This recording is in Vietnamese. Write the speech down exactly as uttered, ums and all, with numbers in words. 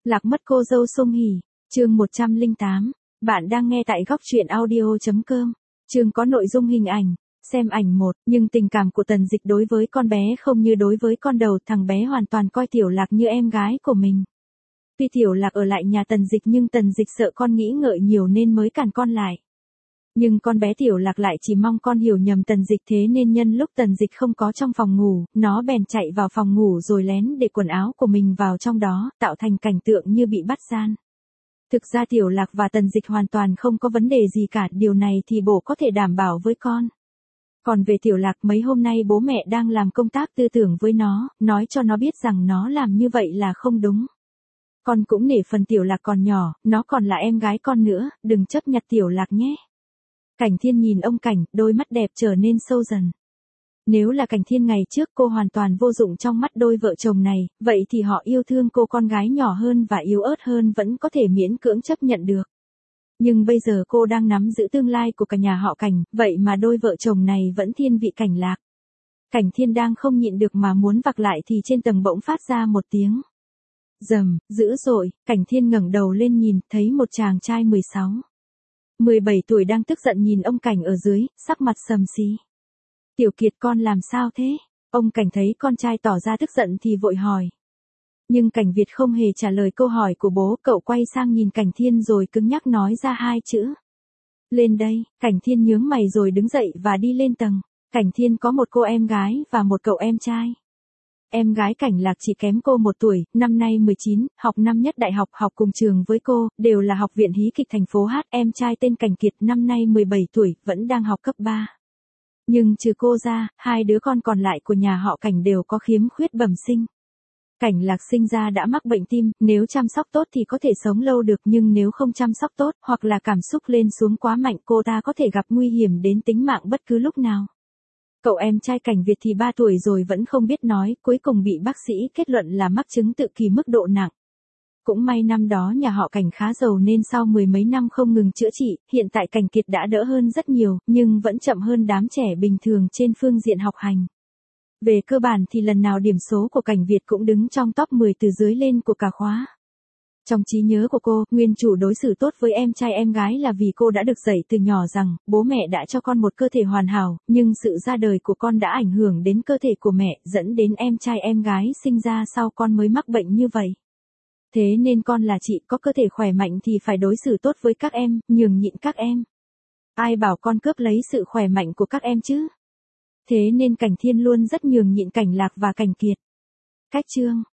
Lạc mất cô dâu Song Hỷ, chương một trăm lẻ tám. Bạn đang nghe tại góc truyện audio chấm com. Chương có nội dung hình ảnh. Xem ảnh một, nhưng tình cảm của Tần Dịch đối với con bé không như đối với con đầu, thằng bé hoàn toàn coi Tiểu Lạc như em gái của mình. Tuy Tiểu Lạc ở lại nhà Tần Dịch nhưng Tần Dịch sợ con nghĩ ngợi nhiều nên mới cản con lại. Nhưng con bé Tiểu Lạc lại chỉ mong con hiểu nhầm Tần Dịch, thế nên nhân lúc Tần Dịch không có trong phòng ngủ, nó bèn chạy vào phòng ngủ rồi lén để quần áo của mình vào trong đó, tạo thành cảnh tượng như bị bắt gian. Thực ra Tiểu Lạc và Tần Dịch hoàn toàn không có vấn đề gì cả, điều này thì bố có thể đảm bảo với con. Còn về Tiểu Lạc, mấy hôm nay bố mẹ đang làm công tác tư tưởng với nó, nói cho nó biết rằng nó làm như vậy là không đúng. Con cũng nể phần Tiểu Lạc còn nhỏ, nó còn là em gái con nữa, đừng chấp nhặt Tiểu Lạc nhé. Cảnh Thiên nhìn ông Cảnh, đôi mắt đẹp trở nên sâu dần. Nếu là Cảnh Thiên ngày trước cô hoàn toàn vô dụng trong mắt đôi vợ chồng này, vậy thì họ yêu thương cô con gái nhỏ hơn và yếu ớt hơn vẫn có thể miễn cưỡng chấp nhận được. Nhưng bây giờ cô đang nắm giữ tương lai của cả nhà họ Cảnh, vậy mà đôi vợ chồng này vẫn thiên vị Cảnh Lạc. Cảnh Thiên đang không nhịn được mà muốn vặc lại thì trên tầng bỗng phát ra một tiếng rầm, dữ dội. Cảnh Thiên ngẩng đầu lên nhìn, thấy một chàng trai mười sáu, mười bảy tuổi đang tức giận nhìn ông Cảnh ở dưới, sắc mặt xầm xí. Tiểu Kiệt, con làm sao thế? Ông Cảnh thấy con trai tỏ ra tức giận thì vội hỏi. Nhưng Cảnh Việt không hề trả lời câu hỏi của bố, cậu quay sang nhìn Cảnh Thiên rồi cứng nhắc nói ra hai chữ. Lên đây. Cảnh Thiên nhướng mày rồi đứng dậy và đi lên tầng. Cảnh Thiên có một cô em gái và một cậu em trai. Em gái Cảnh Lạc chỉ kém cô một tuổi, năm nay mười chín, học năm nhất đại học, học cùng trường với cô, đều là học viện hí kịch thành phố Hát. Em trai tên Cảnh Kiệt, năm nay mười bảy tuổi, vẫn đang học cấp ba. Nhưng trừ cô ra, hai đứa con còn lại của nhà họ Cảnh đều có khiếm khuyết bẩm sinh. Cảnh Lạc sinh ra đã mắc bệnh tim, nếu chăm sóc tốt thì có thể sống lâu được, nhưng nếu không chăm sóc tốt, hoặc là cảm xúc lên xuống quá mạnh, cô ta có thể gặp nguy hiểm đến tính mạng bất cứ lúc nào. Cậu em trai Cảnh Việt thì ba tuổi rồi vẫn không biết nói, cuối cùng bị bác sĩ kết luận là mắc chứng tự kỷ mức độ nặng. Cũng may năm đó nhà họ Cảnh khá giàu nên sau mười mấy năm không ngừng chữa trị, hiện tại Cảnh Kiệt đã đỡ hơn rất nhiều, nhưng vẫn chậm hơn đám trẻ bình thường trên phương diện học hành. Về cơ bản thì lần nào điểm số của Cảnh Việt cũng đứng trong top mười từ dưới lên của cả khóa. Trong trí nhớ của cô, nguyên chủ đối xử tốt với em trai em gái là vì cô đã được dạy từ nhỏ rằng, bố mẹ đã cho con một cơ thể hoàn hảo, nhưng sự ra đời của con đã ảnh hưởng đến cơ thể của mẹ, dẫn đến em trai em gái sinh ra sau con mới mắc bệnh như vậy. Thế nên con là chị, có cơ thể khỏe mạnh thì phải đối xử tốt với các em, nhường nhịn các em. Ai bảo con cướp lấy sự khỏe mạnh của các em chứ? Thế nên Cảnh Thiên luôn rất nhường nhịn Cảnh Lạc và Cảnh Kiệt. Cách chương,